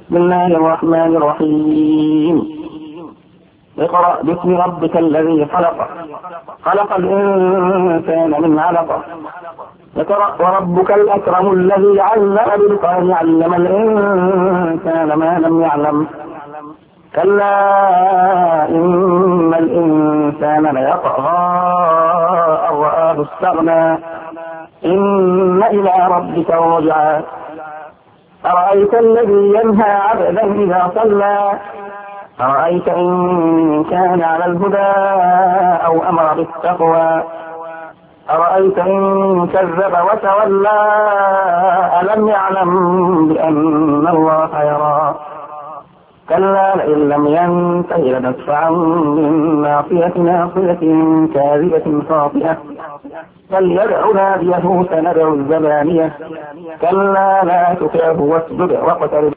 بسم الله الرحمن الرحيم. اقرأ باسم ربك الذي خلق، خلق الإنسان من علق. اقرأ وربك الأكرم الذي علم بالقلم علم الإنسان ما لم يعلم. كلا إن الإنسان ليطغى أن رآه استغنى إن إلى ربك الرجعى. أرأيت الذي ينهى عبدا إذا صلى أرأيت إن كان على الهدى أو أمر بالتقوى أرأيت إن كذب وتولى ألم يعلم بأن الله يرى. كلا لئن لم ينته لنسفعا بالناصية ناصية كاذبة خاطئة فليدع ناديه سندع الزبانية. كلا لا تطعه واسجد واقترب.